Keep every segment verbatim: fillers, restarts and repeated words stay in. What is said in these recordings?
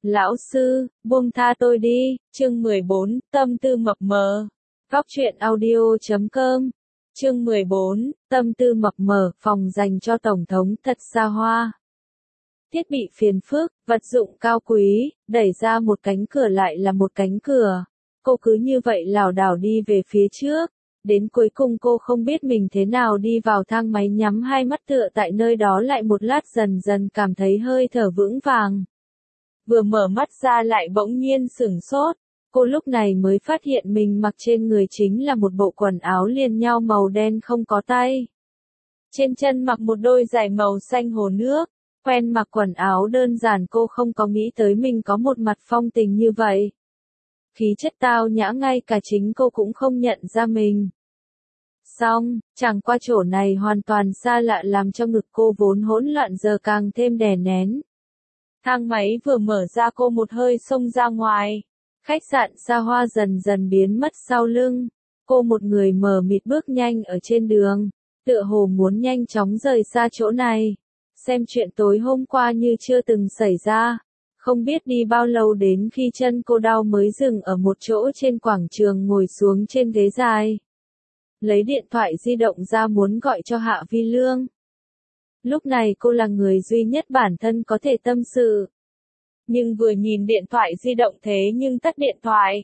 Lão sư, buông tha tôi đi, chương mười bốn, tâm tư mập mờ. Góc truyện audio chấm com. Chương mười bốn, tâm tư mập mờ, phòng dành cho Tổng thống thật xa hoa. Thiết bị phiền phức, vật dụng cao quý, đẩy ra một cánh cửa lại là một cánh cửa. Cô cứ như vậy lảo đảo đi về phía trước. Đến cuối cùng cô không biết mình thế nào đi vào thang máy, nhắm hai mắt tựa tại nơi đó lại một lát, dần dần cảm thấy hơi thở vững vàng. Vừa mở mắt ra lại bỗng nhiên sửng sốt. Cô lúc này mới phát hiện mình mặc trên người chính là một bộ quần áo liền nhau màu đen không có tay. Trên chân mặc một đôi giày màu xanh hồ nước. Quen mặc quần áo đơn giản, cô không có nghĩ tới mình có một mặt phong tình như vậy. Khí chất tao nhã ngay cả chính cô cũng không nhận ra mình. Xong, chẳng qua chỗ này hoàn toàn xa lạ làm cho ngực cô vốn hỗn loạn giờ càng thêm đè nén. Thang máy vừa mở ra cô một hơi xông ra ngoài. Khách sạn xa hoa dần dần biến mất sau lưng. Cô một người mờ mịt bước nhanh ở trên đường, tựa hồ muốn nhanh chóng rời xa chỗ này. Xem chuyện tối hôm qua như chưa từng xảy ra. Không biết đi bao lâu đến khi chân cô đau mới dừng ở một chỗ trên quảng trường, ngồi xuống trên ghế dài. Lấy điện thoại di động ra muốn gọi cho Hạ Vi Lương. Lúc này cô là người duy nhất bản thân có thể tâm sự. Nhưng vừa nhìn điện thoại di động thế nhưng tắt điện thoại.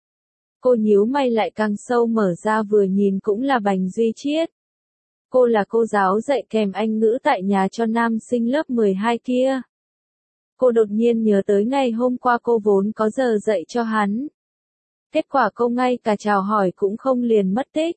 Cô nhíu mày lại càng sâu, mở ra vừa nhìn cũng là Bành Duy Chiết. Cô là cô giáo dạy kèm Anh ngữ tại nhà cho nam sinh lớp mười hai kia. Cô đột nhiên nhớ tới ngày hôm qua cô vốn có giờ dạy cho hắn. Kết quả cô ngay cả chào hỏi cũng không liền mất tích.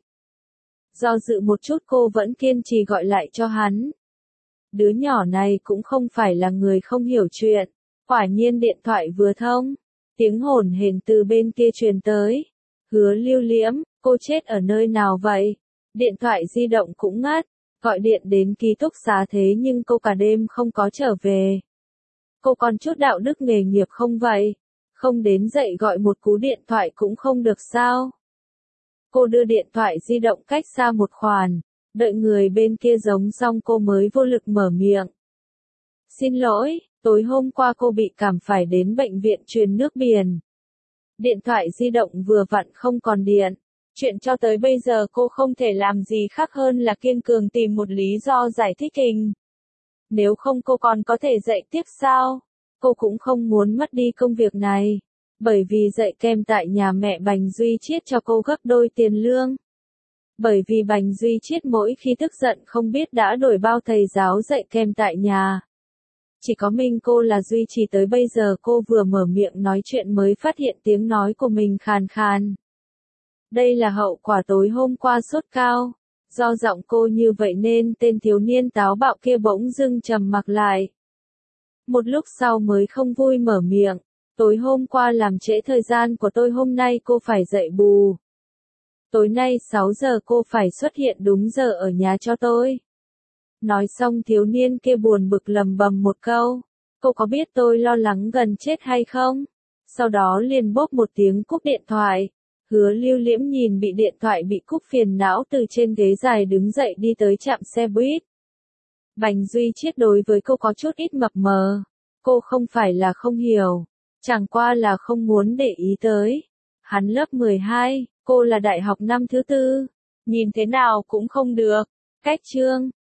Do dự một chút cô vẫn kiên trì gọi lại cho hắn. Đứa nhỏ này cũng không phải là người không hiểu chuyện. Quả nhiên điện thoại vừa thông, tiếng hổn hển từ bên kia truyền tới. Hứa Lưu Liễm, cô chết ở nơi nào vậy? Điện thoại di động cũng ngắt, gọi điện đến ký túc xá thế nhưng cô cả đêm không có trở về. Cô còn chút đạo đức nghề nghiệp không vậy? Không đến dậy gọi một cú điện thoại cũng không được sao? Cô đưa điện thoại di động cách xa một khoản, đợi người bên kia giống xong cô mới vô lực mở miệng. Xin lỗi, tối hôm qua cô bị cảm phải đến bệnh viện truyền nước biển. Điện thoại di động vừa vặn không còn điện. Chuyện cho tới bây giờ cô không thể làm gì khác hơn là kiên cường tìm một lý do giải thích hình. Nếu không cô còn có thể dạy tiếp sao? Cô cũng không muốn mất đi công việc này. Bởi vì dạy kèm tại nhà mẹ Bành Duy Chiết cho cô gấp đôi tiền lương. Bởi vì Bành Duy Chiết mỗi khi tức giận không biết đã đổi bao thầy giáo dạy kèm tại nhà. Chỉ có mình cô là duy trì tới bây giờ. Cô vừa mở miệng nói chuyện mới phát hiện tiếng nói của mình khàn khàn. Đây là hậu quả tối hôm qua sốt cao. Do giọng cô như vậy nên tên thiếu niên táo bạo kia bỗng dưng trầm mặc lại. Một lúc sau mới không vui mở miệng. Tối hôm qua làm trễ thời gian của tôi, hôm nay cô phải dậy bù. Tối nay sáu giờ cô phải xuất hiện đúng giờ ở nhà cho tôi. Nói xong thiếu niên kia buồn bực lầm bầm một câu. Cô có biết tôi lo lắng gần chết hay không? Sau đó liền bốp một tiếng cúp điện thoại. Hứa Lưu Liễm nhìn bị điện thoại bị cúp phiền não từ trên ghế dài đứng dậy đi tới trạm xe buýt. Bành Duy Chiết đối với cô có chút ít mập mờ. Cô không phải là không hiểu. Chẳng qua là không muốn để ý tới. Hắn lớp mười hai, cô là đại học năm thứ tư. Nhìn thế nào cũng không được. Cách chương,